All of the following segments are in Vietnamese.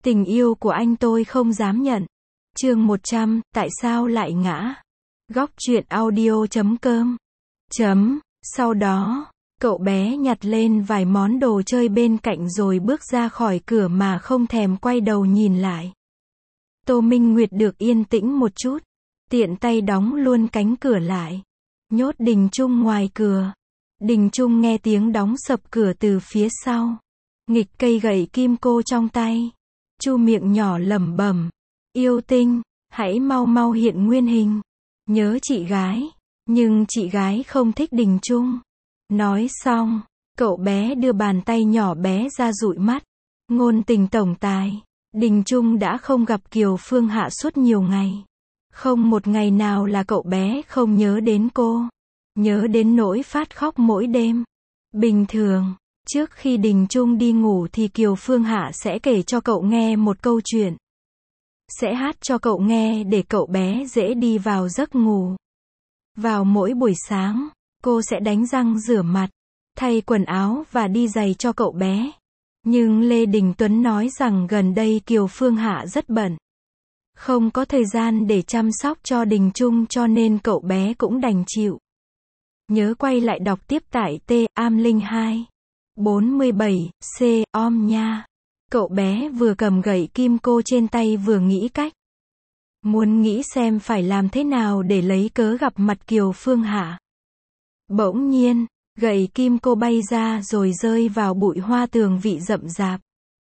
Tình yêu của anh tôi không dám nhận. Chương 100, tại sao lại ngã? Góc truyện audio.com. Sau đó, cậu bé nhặt lên vài món đồ chơi bên cạnh rồi bước ra khỏi cửa mà không thèm quay đầu nhìn lại. Tô Minh Nguyệt được yên tĩnh một chút, tiện tay đóng luôn cánh cửa lại, nhốt Đình Trung ngoài cửa. Đình Trung nghe tiếng đóng sập cửa từ phía sau, nghịch cây gậy kim cô trong tay, chu miệng nhỏ lẩm bẩm, yêu tinh, hãy mau mau hiện nguyên hình, nhớ chị gái. Nhưng chị gái không thích Đình Trung. Nói xong, cậu bé đưa bàn tay nhỏ bé ra dụi mắt. Ngôn tình tổng tài, Đình Trung đã không gặp Kiều Phương Hạ suốt nhiều ngày. Không một ngày nào là cậu bé không nhớ đến cô. Nhớ đến nỗi phát khóc mỗi đêm. Bình thường, trước khi Đình Trung đi ngủ thì Kiều Phương Hạ sẽ kể cho cậu nghe một câu chuyện. Sẽ hát cho cậu nghe để cậu bé dễ đi vào giấc ngủ. Vào mỗi buổi sáng, cô sẽ đánh răng rửa mặt, thay quần áo và đi giày cho cậu bé. Nhưng Lê Đình Tuấn nói rằng gần đây Kiều Phương Hạ rất bận. Không có thời gian để chăm sóc cho Đình Trung cho nên cậu bé cũng đành chịu. Nhớ quay lại đọc tiếp tại Am Linh 2. 47, Om nha. Cậu bé vừa cầm gậy kim cô trên tay vừa nghĩ cách. Muốn nghĩ xem phải làm thế nào để lấy cớ gặp mặt Kiều Phương Hạ. Bỗng nhiên, gậy kim cô bay ra rồi rơi vào bụi hoa tường vị rậm rạp.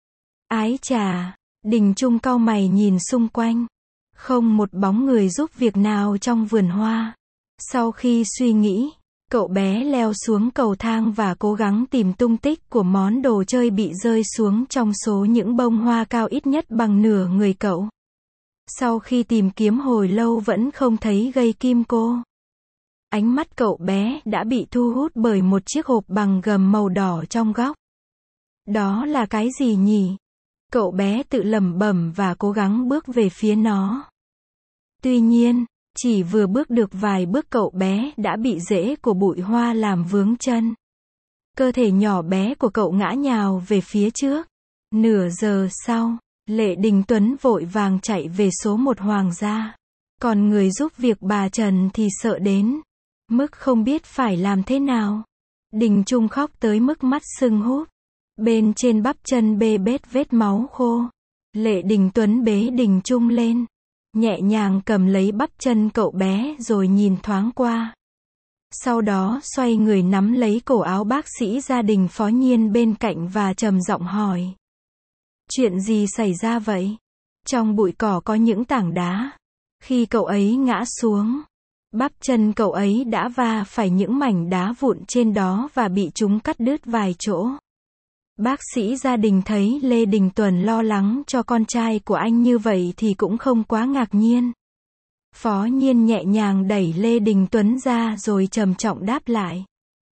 Ái chà, Đình Trung cau mày nhìn xung quanh. Không một bóng người giúp việc nào trong vườn hoa. Sau khi suy nghĩ, cậu bé leo xuống cầu thang và cố gắng tìm tung tích của món đồ chơi bị rơi xuống trong số những bông hoa cao ít nhất bằng nửa người cậu. Sau khi tìm kiếm hồi lâu vẫn không thấy gậy kim cô. Ánh mắt cậu bé đã bị thu hút bởi một chiếc hộp bằng gầm màu đỏ trong góc. Đó là cái gì nhỉ? Cậu bé tự lẩm bẩm và cố gắng bước về phía nó. Tuy nhiên, chỉ vừa bước được vài bước cậu bé đã bị rễ của bụi hoa làm vướng chân. Cơ thể nhỏ bé của cậu ngã nhào về phía trước. Nửa giờ sau, Lệ Đình Tuấn vội vàng chạy về số 1 Hoàng gia. Còn người giúp việc bà Trần thì sợ đến mức không biết phải làm thế nào. Đình Trung khóc tới mức mắt sưng húp. Bên trên bắp chân bê bết vết máu khô. Lệ Đình Tuấn bế Đình Trung lên, nhẹ nhàng cầm lấy bắp chân cậu bé rồi nhìn thoáng qua. Sau đó xoay người nắm lấy cổ áo bác sĩ gia đình Phó Nhiên bên cạnh và trầm giọng hỏi. Chuyện gì xảy ra vậy? Trong bụi cỏ có những tảng đá. Khi cậu ấy ngã xuống, bắp chân cậu ấy đã va phải những mảnh đá vụn trên đó và bị chúng cắt đứt vài chỗ. Bác sĩ gia đình thấy Lê Đình Tuấn lo lắng cho con trai của anh như vậy thì cũng không quá ngạc nhiên. Phó Nhiên nhẹ nhàng đẩy Lê Đình Tuấn ra rồi trầm trọng đáp lại.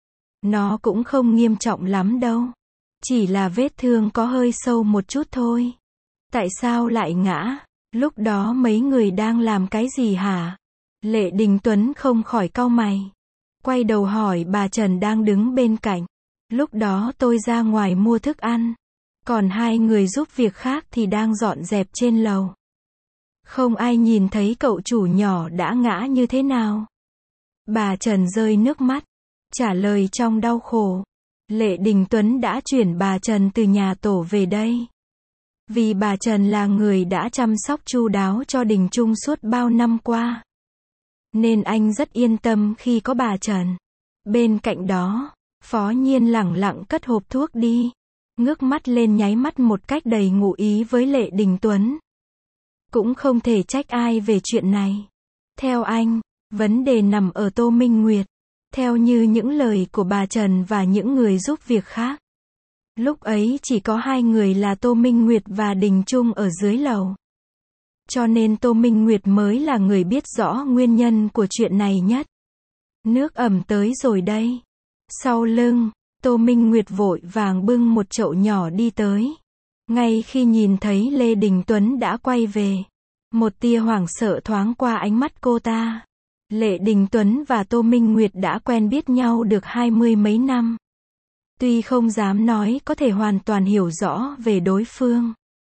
Nó cũng không nghiêm trọng lắm đâu. Chỉ là vết thương có hơi sâu một chút thôi. Tại sao lại ngã? Lúc đó mấy người đang làm cái gì hả? Lệ Đình Tuấn không khỏi cau mày. Quay đầu hỏi bà Trần đang đứng bên cạnh. Lúc đó tôi ra ngoài mua thức ăn. Còn hai người giúp việc khác thì đang dọn dẹp trên lầu. Không ai nhìn thấy cậu chủ nhỏ đã ngã như thế nào. Bà Trần rơi nước mắt, trả lời trong đau khổ. Lệ Đình Tuấn đã chuyển bà Trần từ nhà tổ về đây. Vì bà Trần là người đã chăm sóc chu đáo cho Đình Trung suốt bao năm qua. Nên anh rất yên tâm khi có bà Trần. Bên cạnh đó, Phó Nhiên lẳng lặng cất hộp thuốc đi. Ngước mắt lên nháy mắt một cách đầy ngụ ý với Lệ Đình Tuấn. Cũng không thể trách ai về chuyện này. Theo anh, vấn đề nằm ở Tô Minh Nguyệt. Theo như những lời của bà Trần và những người giúp việc khác. Lúc ấy chỉ có hai người là Tô Minh Nguyệt và Đình Trung ở dưới lầu. Cho nên Tô Minh Nguyệt mới là người biết rõ nguyên nhân của chuyện này nhất. Nước ẩm tới rồi đây. Sau lưng, Tô Minh Nguyệt vội vàng bưng một chậu nhỏ đi tới. Ngay khi nhìn thấy Lê Đình Tuấn đã quay về, một tia hoảng sợ thoáng qua ánh mắt cô ta. Lệ Đình Tuấn và Tô Minh Nguyệt đã quen biết nhau được 20 mấy năm. Tuy không dám nói có thể hoàn toàn hiểu rõ về đối phương,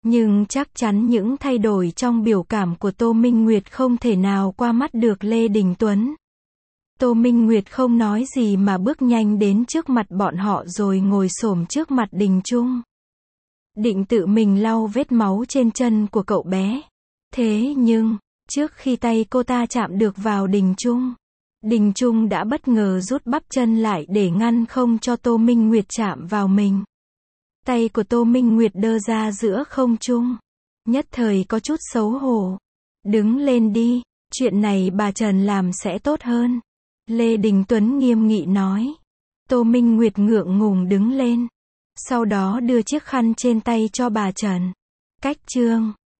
Nhưng chắc chắn những thay đổi trong biểu cảm của Tô Minh Nguyệt không thể nào qua mắt được Lê Đình Tuấn. Tô Minh Nguyệt không nói gì mà bước nhanh đến trước mặt bọn họ rồi ngồi xổm trước mặt Đình Trung. Định tự mình lau vết máu trên chân của cậu bé. Thế nhưng, trước khi tay cô ta chạm được vào Đình Trung đã bất ngờ rút bắp chân lại để ngăn không cho Tô Minh Nguyệt chạm vào mình. Tay của Tô Minh Nguyệt đơ ra giữa không trung. Nhất thời có chút xấu hổ. Đứng lên đi, chuyện này bà Trần làm sẽ tốt hơn. Lê Đình Tuấn nghiêm nghị nói. Tô Minh Nguyệt ngượng ngùng đứng lên. Sau đó đưa chiếc khăn trên tay cho bà Trần. Cách chương